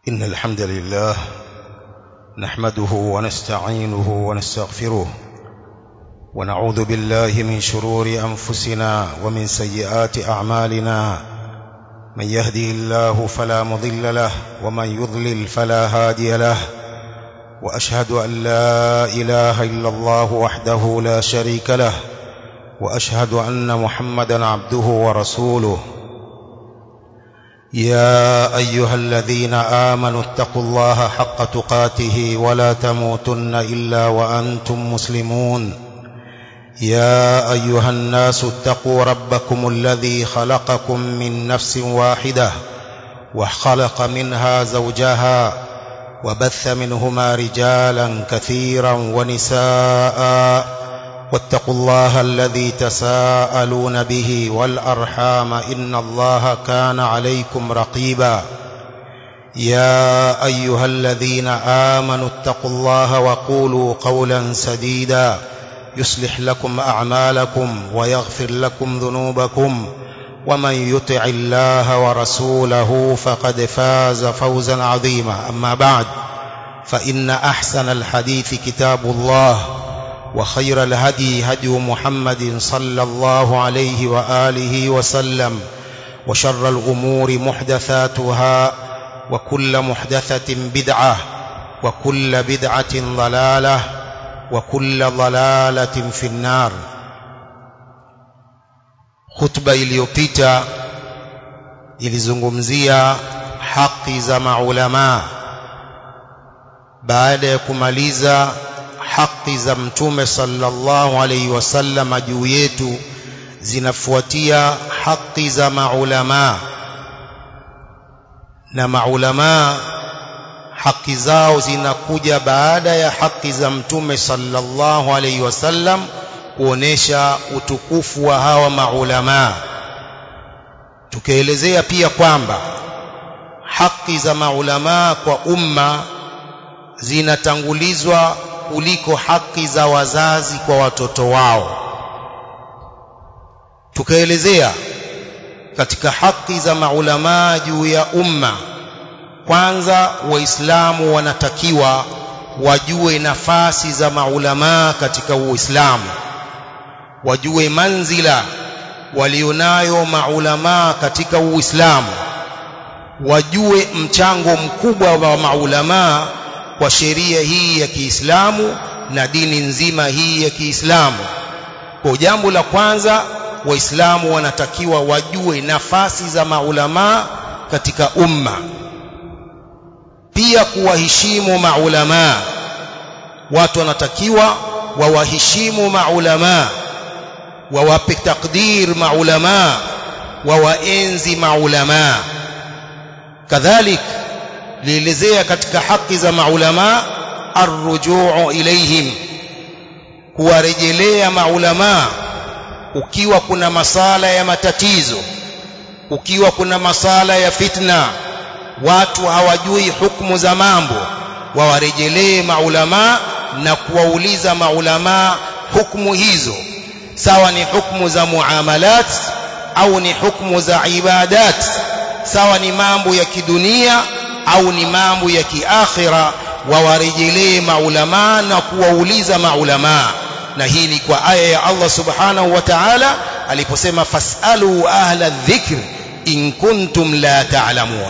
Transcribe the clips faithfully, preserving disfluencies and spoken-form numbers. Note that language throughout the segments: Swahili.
إن الحمد لله نحمده ونستعينه ونستغفره ونعوذ بالله من شرور أنفسنا ومن سيئات أعمالنا. من يهدي الله فلا مضل له ومن يضلل فلا هادي له، وأشهد أن لا إله إلا الله وحده لا شريك له، وأشهد أن محمدا عبده ورسوله. يا أيها الذين آمنوا اتقوا الله حق تقاته ولا تموتن إلا وأنتم مسلمون. يا أيها الناس اتقوا ربكم الذي خلقكم من نفس واحدة وخلق منها زوجها وبث منهما رجالا كثيرا ونساء، واتقوا الله الذي تساءلون به والأرحام إن الله كان عليكم رقيبا. يا أيها الذين آمنوا اتقوا الله وقولوا قولا سديدا يصلح لكم أعمالكم ويغفر لكم ذنوبكم، ومن يطع الله ورسوله فقد فاز فوزا عظيما. أما بعد، فإن أحسن الحديث كتاب الله، وخير الهدي هدي محمد صلى الله عليه وآله وسلم، وشر الأمور محدثاتها، وكل محدثة بدعة، وكل بدعة ضلالة، وكل ضلالة في النار. Khutba iliyopita ilizungumzia haki za maulama. Baada ya kumaliza haki za Mtume sallallahu alayhi wasallam juu yetu, zinafuatia haki za maulama. Na maulama haki zao zinakuja baada ya haki za Mtume sallallahu alayhi wasallam, kuonesha utukufu wa hawa maulama. Tukaelezea pia kwamba haki za maulama kwa umma zinatangulizwa kuliko haki za wazazi kwa watoto wao. Tukaelezea katika haki za maulama juu ya umma, kwanza Waislamu wanatakiwa wajue nafasi za maulama katika Uislamu, wajue manzila walionayo maulama katika Uislamu, wajue mchango mkubwa wa maulama kwa sheria hii ya Kiislamu na dini nzima hii ya Kiislamu. Kwa jambo la kwanza, Waislamu wanatakiwa wajue nafasi za maulama katika umma, pia kuwaheshimu maulama. Watu wanatakiwa wawaheshimu maulama, wawape takdir maulama, wawaenzi maulama. Kadhalik lielezea katika haki za maulama arrujuu ilaihim, kuwarejelea maulama ukiwa kuna masala ya matatizo, ukiwa kuna masala ya fitna, watu hawajui hukumu za mambo, wawarejelee maulama na kuwauliza maulama hukumu hizo, sawa ni hukumu za muamalat au ni hukumu za ibadat, sawa ni mambo ya kidunia au ni mambo ya kiakhira, wawarejelee maulama na kuwauliza maulama. Na hii ni kwa aya ya Allah subhanahu wa ta'ala aliposema fasalu ahla dhikr in kuntum la ta'lamun.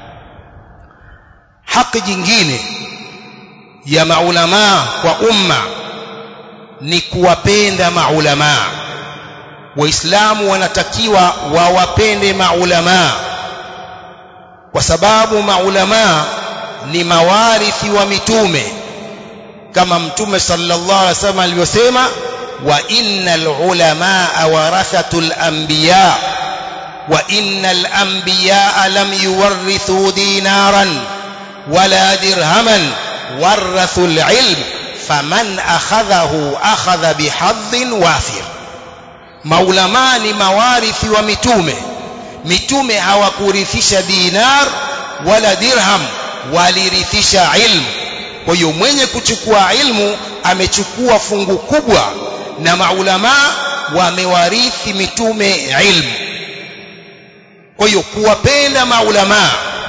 Haki jingine ya maulama kwa umma ni kuwapenda maulama. Waislamu wanatakiwa wawapende maulama, kwa sababu maulama ni mawarithi wa mitume, kama Mtume sallallahu alaihi wasallam alivyosema, wa innal ulamaa warathatul anbiya wa innal anbiya lam yuwarithu dinaran wala dirhaman warathul ilm faman akhadhahu akhadha bihadhin wafir. Maulama ni mawarithi wa mitume. Mitume hawakurithisha dinar wala dirham, walirithisha ilmu. Kwa hiyo mwenye kuchukua ilmu amechukua fungu kubwa, na maulama wamewarithi mitume ilmu. Kwa hiyo kuwapenda maulama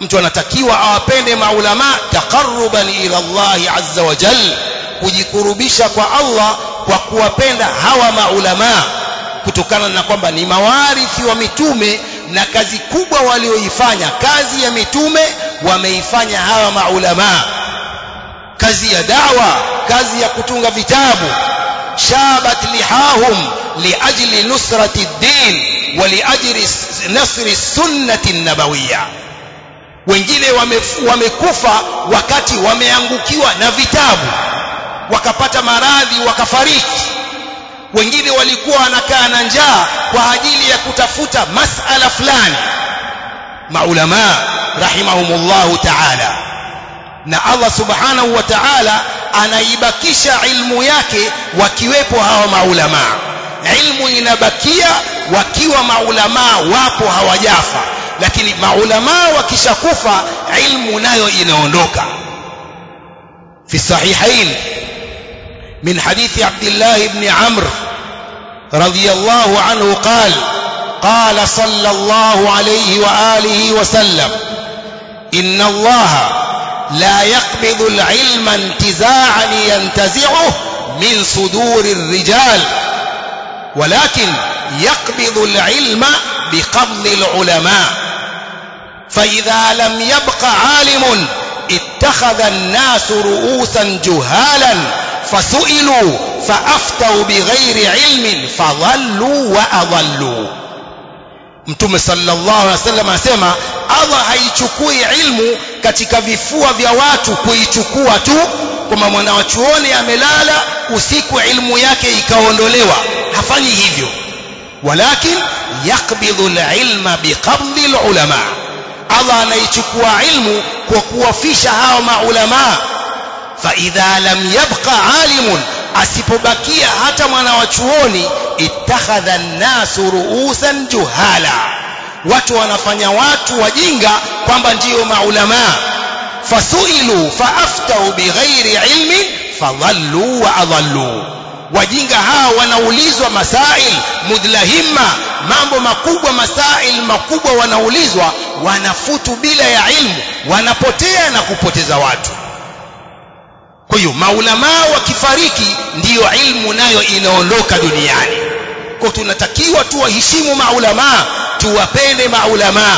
mtu anatakiwa awapende maulama taqarruban ila Allah azza wa jalla, kujikurubisha kwa Allah kwa kuwapenda hawa maulama, kutokana na kwamba ni mawarithi wa mitume na kazi kubwa walioifanya. Kazi ya mitume wameifanya hawa maulama, kazi ya da'wa, kazi ya kutunga vitabu. shabat lihahum liajli nusrati ad-din wa liajli nasri sunnati an-nabawiyya. Wengine wamekufa wakati wameangukiwa na vitabu, wakapata maradhi wakafariki. Wengine walikuwa wanakaa na njaa kwa ajili ya kutafuta masala fulani. Maulama rahimahumullahu ta'ala, na Allah subhanahu wa ta'ala anaibakisha ilmu yake wakiwepo hawa maulama. Ilmu inabakia wakiwa maulama wapo, hawajafa. Lakini maulama wakishakufa ilmu nayo inaondoka. fi sahihain من حديث عبد الله بن عمرو رضي الله عنه قال قال صلى الله عليه وآله وسلم إن الله لا يقبض العلم انتزاعا ينتزعه من صدور الرجال ولكن يقبض العلم بقبض العلماء فإذا لم يبق عالم اتخذ الناس رؤوسا جهالا فسئلوا فأفتوا بغير علم فضلوا وأضلوا. Mtume sallallahu alaihi wasallam asema Allah haichukui ilmu katika vifua vya watu kuichukua tu, kama mwanachuoni amelala usiku ilmu yake ikaondolewa. Hafanyi hivyo, walakin yakbidhu alilma biqabdi alulama. Allah anaichukua ilmu kwa kuwafisha hao maulama. فإذا لم يبقى عالم, asipobakia hata mwana wa chuoni, ittakhadha an-nasu ru'usan juhala, watu wanafanya watu wajinga kwamba ndio maulama. Fasuilu faaftau bighairi ilmi fadhallu wa adhallu. Wajinga hao wanaulizwa masail mudlahimma, mambo makubwa, masail makubwa wanaulizwa, wanafutu bila ya ilmu, wanapotea na kupoteza watu. Kwa hiyo maulama wakifariki ndiyo ilmu nayo inaondoka duniani. Kwa tunatakiwa tuwaheshimu maulama, tuwapende maulama.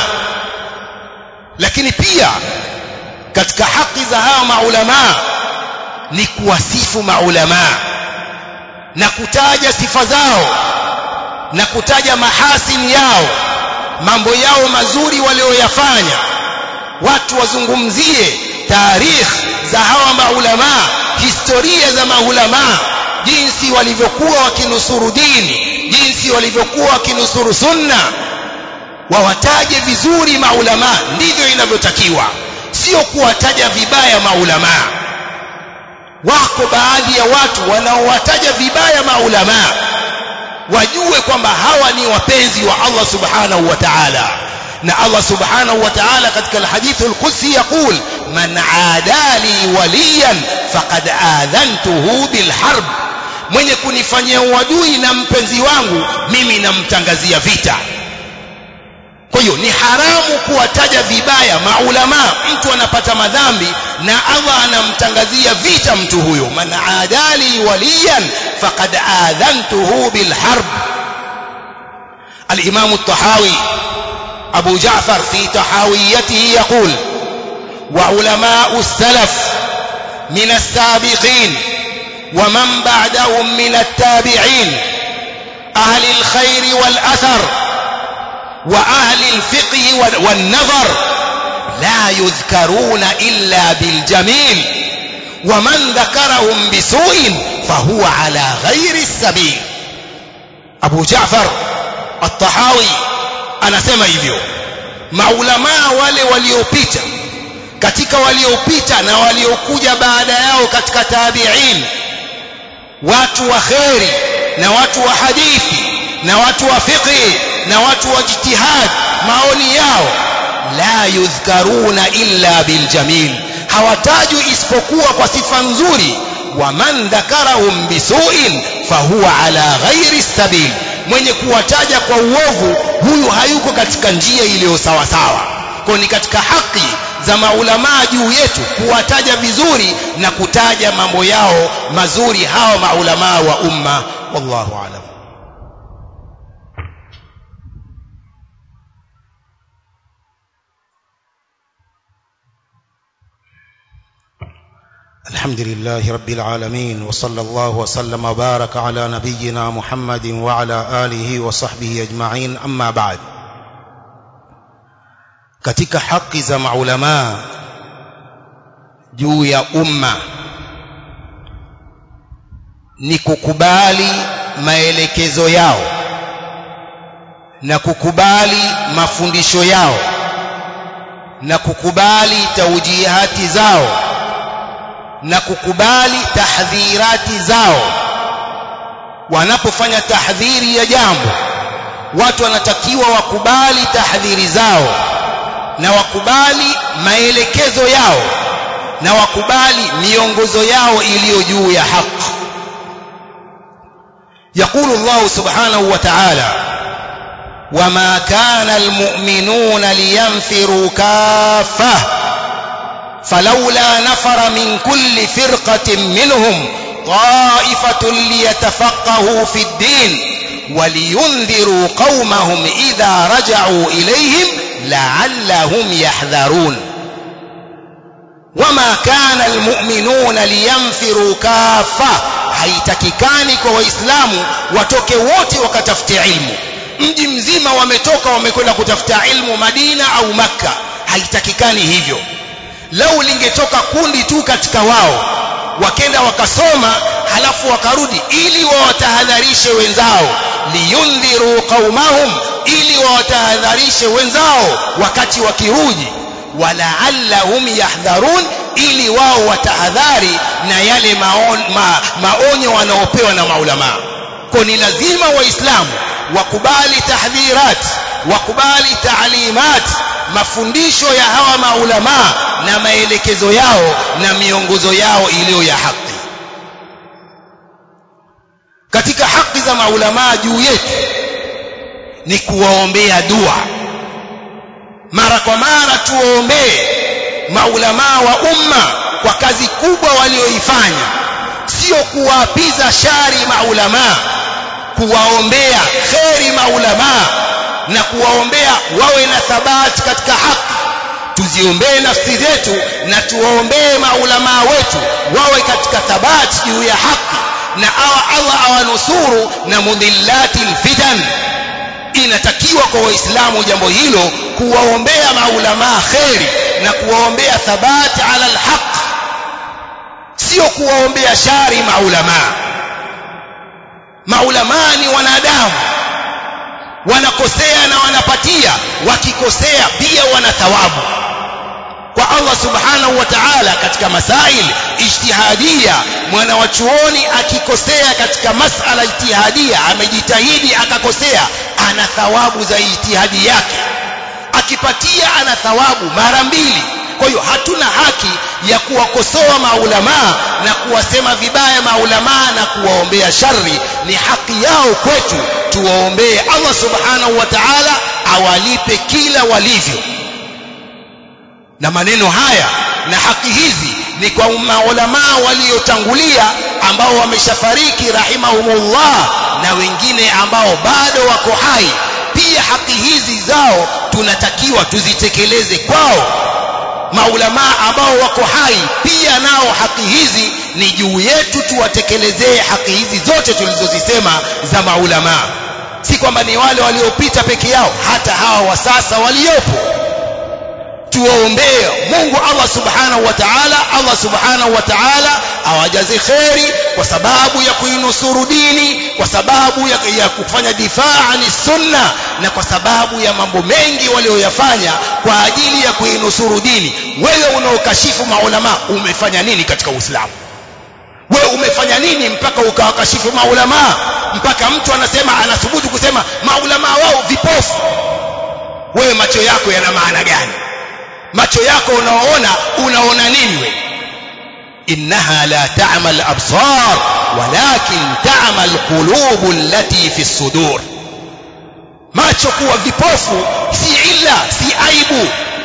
Lakini pia katika haki za hao maulama ni kuwasifu maulama na kutaja sifa zao na kutaja mahasini yao, mambo yao mazuri walioyafanya. Watu wazungumzie tarikh za hawa maulama, historia za maulama, jinsi walivyokuwa wakinusuru dini, jinsi walivyokuwa wakinusuru sunna. Wawataje vizuri maulama, ndivyo inavyotakiwa, sio kuwataja vibaya maulama. Wako baadhi ya watu wanaowataja vibaya maulama, wajue kwamba hawa ni wapenzi wa Allah subhanahu wa ta'ala. na Allah subhanahu wa ta'ala katika alhadithu alqudsi yaqul man aadali waliyan faqad adhantuhu bilharb, mwenye kunifanyia uadui na mpenzi wangu mimi namtangazia vita. Kwa hiyo ni haramu kuwataja vibaya maulama, mtu anapata madhambi na Allah anamtangazia vita mtu huyo. man aadali waliyan faqad adhantuhu bilharb. al-Imam at-Tahawi أبو جعفر في تحاويته يقول وعلماء السلف من السابقين ومن بعدهم من التابعين أهل الخير والأثر وأهل الفقه والنظر لا يذكرون إلا بالجميل ومن ذكرهم بسوء فهو على غير السبيل. أبو جعفر الطحاوي anasema hivyo, maulama wale waliopita katika waliopita na waliokuja baada yao katika tabi'in, watu wa khairi na watu wa hadithi na watu wa fiqh na watu wa ijtihad, maoni yao la yudhkaruna illa biljamil, hawatajwi isipokuwa kwa sifa nzuri. wa man dhakarahum bisu'in fahuwa ala ghairi sabil, mwenye kuwataja kwa uovu huyu hayuko katika njia iliyo sawa sawa. Kwa ni katika haki za maulama juu yetu kuwataja vizuri na kutaja mambo yao mazuri hawa maulama wa umma. Wallahu a'lam. الحمد لله رب العالمين وصلى الله وسلم وبارك على نبينا محمد وعلى آله وصحبه أجمعين. أما بعد, katika haki za maulama juu ya umma ni kukubali maelekezo yao na kukubali mafundisho yao na kukubali taujihati zao na kukubali tahdhirati zao. Wanapofanya tahdhiri ya jambo, watu wanatakiwa wakubali tahdhiri zao na wakubali maelekezo yao na wakubali miongozo yao iliyo juu ya haki. Yaqulu Allah subhanahu wa ta'ala, wama kana almu'minuna liyanfiru kaffah فلولا نفر من كل فرقة منهم طائفة ليتفقهوا في الدين ولينذروا قومهم إذا رجعوا إليهم لعلهم يحذرون. وما كان المؤمنون لينفروا كافة, haitakikani kwa waislamu watoke wote wakatafute ilmu. Mji mzima wametoka wamekwenda kutafuta ilmu Madina au Makka, haitakikani hivyo. Lau lingetoka kundi tu katika wao wakenda wakasoma halafu wakarudi ili wawatahadharishe wenzao, liyundhiru qaumahum, ili wawatahadharishe wenzao wakati wakirudi, walaallahum yahdharun, ili wao watahadhari na yale maon, ma, maonyo wanaopewa na maulama. Kwa ni lazima waislamu wakubali tahdhirat, wakubali taalimat, mafundisho ya hawa maulama na maelekezo yao na miongozo yao iliyo ya haki. Katika haki za maulama juu yetu ni kuwaombea dua. Mara kwa mara tuwaombee maulama wa umma kwa kazi kubwa walioifanya, sio kuwapiza shari maulama, kuwaombea kheri maulama na kuwaombea wawe na thabati katika haki. Tuziombee nafsi zetu na tuwaombee maulama wetu wawe katika thabati juu ya haki, na Allah awanusuru na mudhillati alfitan. Inatakiwa kwa waislamu jambo hilo, kuwaombea maulama kheri na kuwaombea thabati ala alhaq, sio kuwaombea shari maulama. Maulama ni wanadamu, wanakosea na wanapatia, wakikosea pia wana thawabu kwa Allah subhanahu wa ta'ala. Katika masail ijtihadia, mwana wa chuoni akikosea katika masala ijtihadia, amejitahidi akakosea, ana thawabu za ijtihadi yake, akipatia ana thawabu mara mbili. Kwa hiyo hatuna haki ya kuwakosoa maulama na kuwasema vibaya maulama na kuwaombea shari. Ni haki yao kwetu tuwaombee Allah subhanahu wa ta'ala awalipe kila walivyo. Na maneno haya na haki hizi ni kwa maulama waliotangulia ambao wameshafariki rahimahumullah, na wengine ambao bado wako hai pia. Haki hizi zao tunatakiwa tuzitekeleze kwao. Maulama ambao wako hai pia nao haki hizi ni juu yetu, tuwatekelezee haki hizi zote tulizozisema za maulama. Si kwamba ni wale waliopita peke yao, hata hawa wa sasa waliopo tuwaombee Mungu Allah subhanahu wa ta'ala. Allah subhanahu wa ta'ala awajaze kheri kwa sababu ya kuinusuru dini, kwa sababu ya, ya kufanya difaa ni sunna, na kwa sababu ya mambo mengi walioyafanya kwa ajili ya kuinusuru dini. Wewe unaokashifu maulama umefanya nini katika Uislamu? Wewe umefanya nini mpaka ukawakashifu maulama, mpaka mtu anasema, anathubutu kusema maulama wao vipofu? Wewe macho yako yana maana gani? Macho yako unaoona unaona nini wewe? innaha la ta'mal absar walakin ta'mal qulub allati fi sudur. Macho kuwa vipofu si illa, si aibu,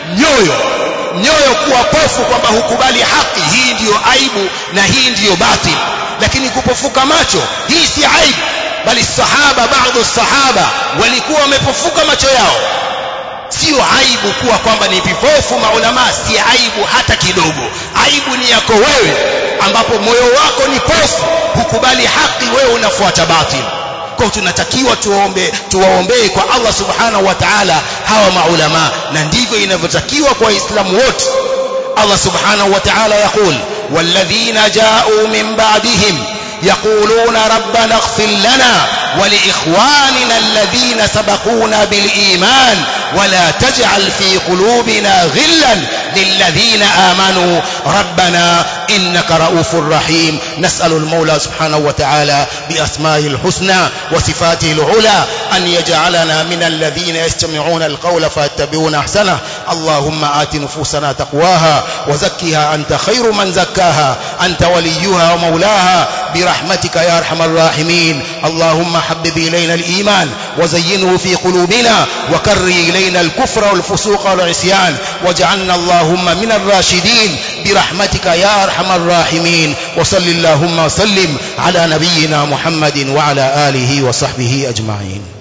nyoyo nyoyo kuwa pofu kwamba hukubali haki, hii ndiyo aibu na hii ndiyo batil. Lakini kupofuka macho, hii si aibu, bali sahaba, baadhi sahaba walikuwa wamepofuka macho yao. Sio aibu kuwa kwamba ni vipofu maulama, si aibu hata kidogo. Aibu ni yako wewe, ambapo moyo wako ni pofu, hukubali haki, wewe unafuata batil. Kwa tunatakiwa tuombe, tuwaombee kwa Allah subhanahu wa ta'ala hawa maulama, na ndivyo inavyotakiwa kwa waislamu wote. Allah subhanahu wa ta'ala yaqul walladhina ja'u min ba'dihim yaquluna rabbana ighfir lana wa li ikhwanina alladhina sabaquna bil iman wa la taj'al fi qulubina ghillan للذين آمنوا ربنا إنك رؤوف رحيم. نسأل المولى سبحانه وتعالى بأسمائه الحسنى وصفاته العلى أن يجعلنا من الذين يستمعون القول فيتبعون أحسنه. اللهم آت نفوسنا تقواها وزكها أنت خير من زكاها أنت وليها ومولاها برحمتك يا أرحم الراحمين. اللهم حبب إلينا الإيمان وزينه في قلوبنا وكره إلينا الكفر والفسوق والعصيان واجعلنا اللهم من الراشدين برحمتك يا أرحم الراحمين. وصل اللهم وسلم على نبينا محمد وعلى آله وصحبه أجمعين.